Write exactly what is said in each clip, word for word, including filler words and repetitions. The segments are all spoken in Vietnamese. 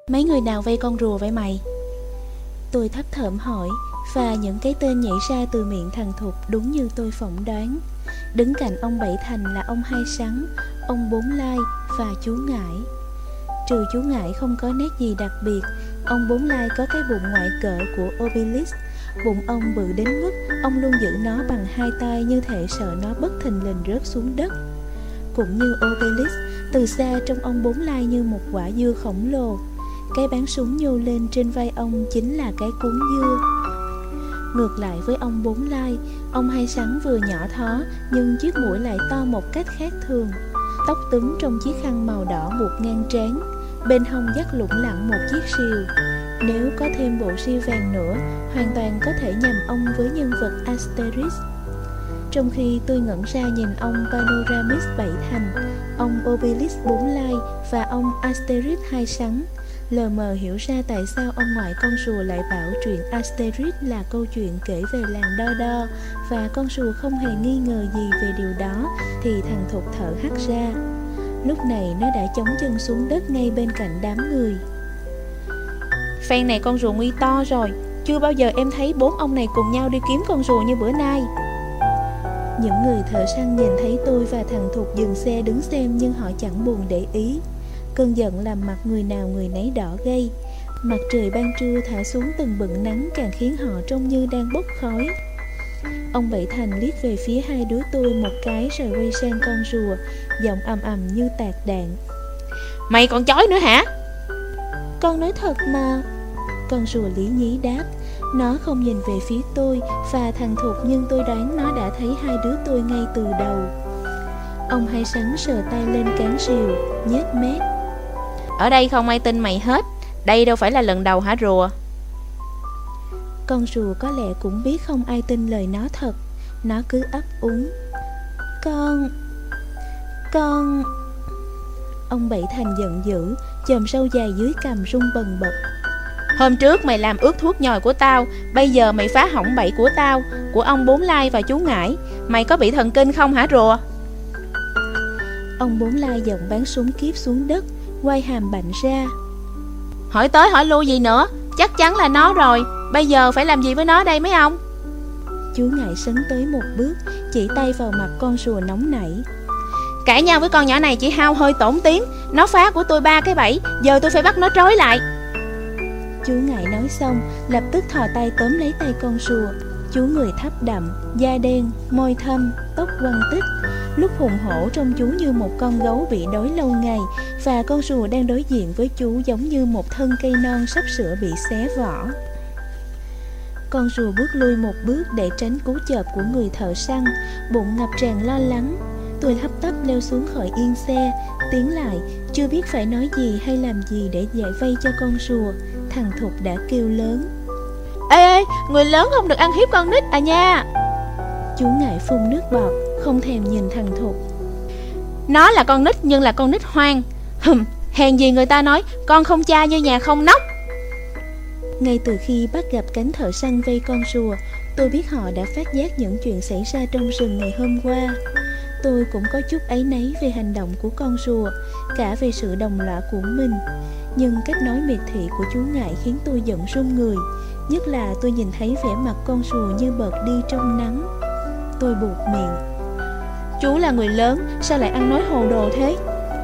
Mấy người nào vây con rùa vậy mày? Tôi thấp thởm hỏi, và những cái tên nhảy ra từ miệng thằng Thục đúng như tôi phỏng đoán. Đứng cạnh ông Bảy Thành là ông Hai Sắn, ông Bốn Lai và chú Ngải. Trừ chú Ngải không có nét gì đặc biệt, ông Bốn Lai có cái bụng ngoại cỡ của Obelix. Bụng ông bự đến mức ông luôn giữ nó bằng hai tay, như thể sợ nó bất thình lình rớt xuống đất. Cũng như Obelix, từ xa trông ông Bốn Lai như một quả dưa khổng lồ. Cái báng súng nhô lên trên vai ông chính là cái cuốn dưa. Ngược lại với ông Bốn Lai, ông Hai Sắn vừa nhỏ thó, nhưng chiếc mũi lại to một cách khác thường. Tóc túm trong chiếc khăn màu đỏ buộc ngang trán, bên hông dắt lủng lẳng một chiếc rìu. Nếu có thêm bộ ria vàng nữa, hoàn toàn có thể nhầm ông với nhân vật Asterix. Trong khi tôi ngẩn ra nhìn ông Panoramix Bảy Thành, ông Obelix Bốn Lai và ông Asterix Hai Sắn, lờ mờ hiểu ra tại sao ông ngoại con rùa lại bảo chuyện Asterix là câu chuyện kể về làng Đo Đo, và con rùa không hề nghi ngờ gì về điều đó, thì thằng Thục thở hắt ra. Lúc này nó đã chống chân xuống đất ngay bên cạnh đám người. Phen này con rùa nguy to rồi, chưa bao giờ em thấy bốn ông này cùng nhau đi kiếm con rùa như bữa nay. Những người thợ săn nhìn thấy tôi và thằng Thục dừng xe đứng xem, nhưng họ chẳng buồn để ý. Cơn giận làm mặt người nào người nấy đỏ gay. Mặt trời ban trưa thả xuống từng bựng nắng càng khiến họ trông như đang bốc khói. Ông Bảy Thành liếc về phía hai đứa tôi một cái rồi quay sang con rùa, giọng ầm ầm như tạc đạn. Mày còn chói nữa hả? Con nói thật mà. Con rùa lý nhí đáp. Nó không nhìn về phía tôi và thằng Thục, nhưng tôi đoán nó đã thấy hai đứa tôi ngay từ đầu. Ông Hai Sắn sờ tay lên cán rìu, nhếch mép. Ở đây không ai tin mày hết. Đây đâu phải là lần đầu hả rùa? Con rùa có lẽ cũng biết không ai tin lời nó thật. Nó cứ ấp úng. Con... Con... Ông Bảy Thành giận dữ, chòm râu dài dưới cằm rung bần bật. Hôm trước mày làm ướt thuốc nhồi của tao, bây giờ mày phá hỏng bẫy của tao, của ông Bốn Lai và chú Ngải. Mày có bị thần kinh không hả rùa? Ông Bốn Lai giọng bắn súng kíp xuống đất, quay hàm bạnh ra. Hỏi tới hỏi lui gì nữa, chắc chắn là nó rồi. Bây giờ phải làm gì với nó đây mấy ông? Chú Ngải sấn tới một bước, chỉ tay vào mặt con rùa nóng nảy. Cãi nhau với con nhỏ này chỉ hao hơi tổn tiếng. Nó phá của tôi ba cái bẫy, giờ tôi phải bắt nó trói lại. Chú Ngải nói xong, lập tức thò tay tóm lấy tay con rùa. Chú người thấp đậm, da đen, môi thâm, tóc quăn tích. Lúc hùng hổ trông chú như một con gấu bị đói lâu ngày, và con rùa đang đối diện với chú giống như một thân cây non sắp sửa bị xé vỏ. Con rùa bước lui một bước để tránh cú chộp của người thợ săn, bụng ngập tràn lo lắng. Tôi hấp tấp leo xuống khỏi yên xe, tiến lại, chưa biết phải nói gì hay làm gì để giải vây cho con rùa. Thằng Thục đã kêu lớn. Ê ê, người lớn không được ăn hiếp con nít à nha. Chú Ngải phun nước bọt, không thèm nhìn thằng Thục. Nó là con nít nhưng là con nít hoang. Hừm, hèn gì người ta nói con không cha như nhà không nóc. Ngay từ khi bắt gặp cánh thợ săn vây con rùa, tôi biết họ đã phát giác những chuyện xảy ra trong rừng ngày hôm qua. Tôi cũng có chút áy náy về hành động của con rùa, cả về sự đồng lõa của mình. Nhưng cách nói miệt thị của chú Ngải khiến tôi giận run người. Nhất là tôi nhìn thấy vẻ mặt con rùa như bợt đi trong nắng. Tôi buột miệng. Chú là người lớn, sao lại ăn nói hồ đồ thế?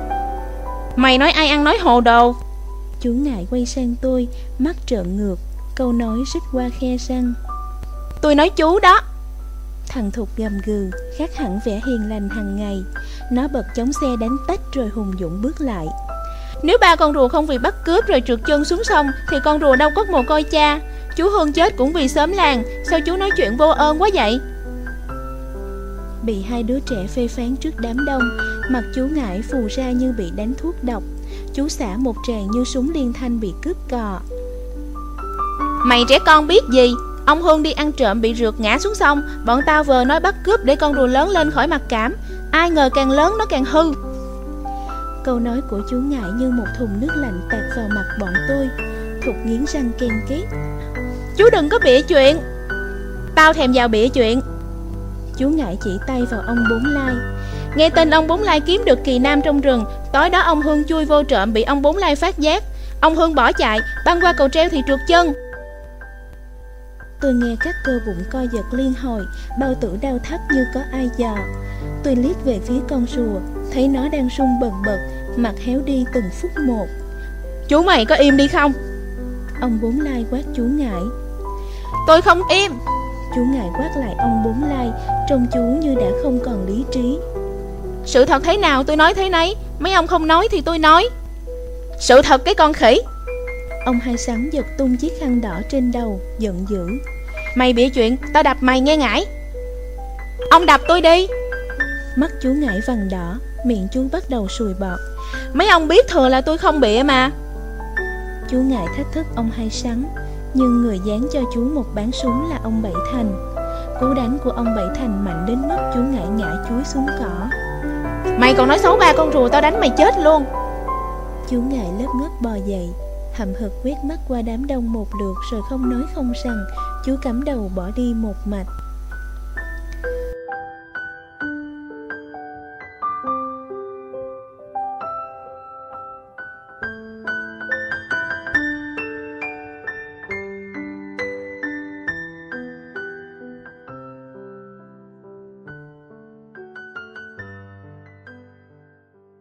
Mày nói ai ăn nói hồ đồ? Chú Ngải quay sang tôi, mắt trợn ngược, câu nói rít qua khe răng. Tôi nói chú đó. Thằng Thục gầm gừ, khác hẳn vẻ hiền lành hàng ngày. Nó bật chống xe đánh tách rồi hùng dũng bước lại. Nếu ba con rùa không vì bắt cướp rồi trượt chân xuống sông, thì con rùa đâu có mồ côi cha. Chú Hương chết cũng vì xóm làng. Sao chú nói chuyện vô ơn quá vậy? Bị hai đứa trẻ phê phán trước đám đông, mặt chú Ngải phù ra như bị đánh thuốc độc. Chú xả một tràng như súng liên thanh bị cướp cò. Mày trẻ con biết gì? Ông Hương đi ăn trộm bị rượt ngã xuống sông. Bọn tao vừa nói bắt cướp để con rùa lớn lên khỏi mặc cảm. Ai ngờ càng lớn nó càng hư. Câu nói của chú Ngải như một thùng nước lạnh tạt vào mặt bọn tôi. Thục nghiến răng ken két. Chú đừng có bịa chuyện. Tao thèm vào bịa chuyện. Chú Ngải chỉ tay vào ông Bốn Lai. Nghe tin ông Bốn Lai kiếm được kỳ nam trong rừng. Tối đó ông Hương chui vô trộm bị ông Bốn Lai phát giác. Ông Hương bỏ chạy, băng qua cầu treo thì trượt chân. Tôi nghe các cơ bụng co giật liên hồi, bao tử đau thắt như có ai dò. Tôi liếc về phía con rùa, thấy nó đang rung bần bật, mặt héo đi từng phút một. Chú mày có im đi không? Ông Bốn Lai quát chú Ngải. Tôi không im. Chú Ngải quát lại ông Bốn Lai, trông chú như đã không còn lý trí. Sự thật thế nào tôi nói thế nấy, mấy ông không nói thì tôi nói. Sự thật cái con khỉ. Ông Hai Sắn giật tung chiếc khăn đỏ trên đầu, giận dữ. Mày bịa chuyện, tao đập mày nghe Ngải. Ông đập tôi đi. Mắt chú Ngải vằn đỏ, miệng chú bắt đầu sùi bọt. Mấy ông biết thừa là tôi không bịa mà. Chú Ngải thách thức ông Hai Sắn, nhưng người dán cho chú một bán súng là ông Bảy Thành. Cú đánh của ông Bảy Thành mạnh đến mức chú Ngải ngã chúi xuống cỏ. Mày còn nói xấu ba con rùa, tao đánh mày chết luôn. Chú Ngải lớp ngớp bò dậy, hậm hực quét mắt qua đám đông một lượt rồi không nói không rằng, chú cắm đầu bỏ đi một mạch.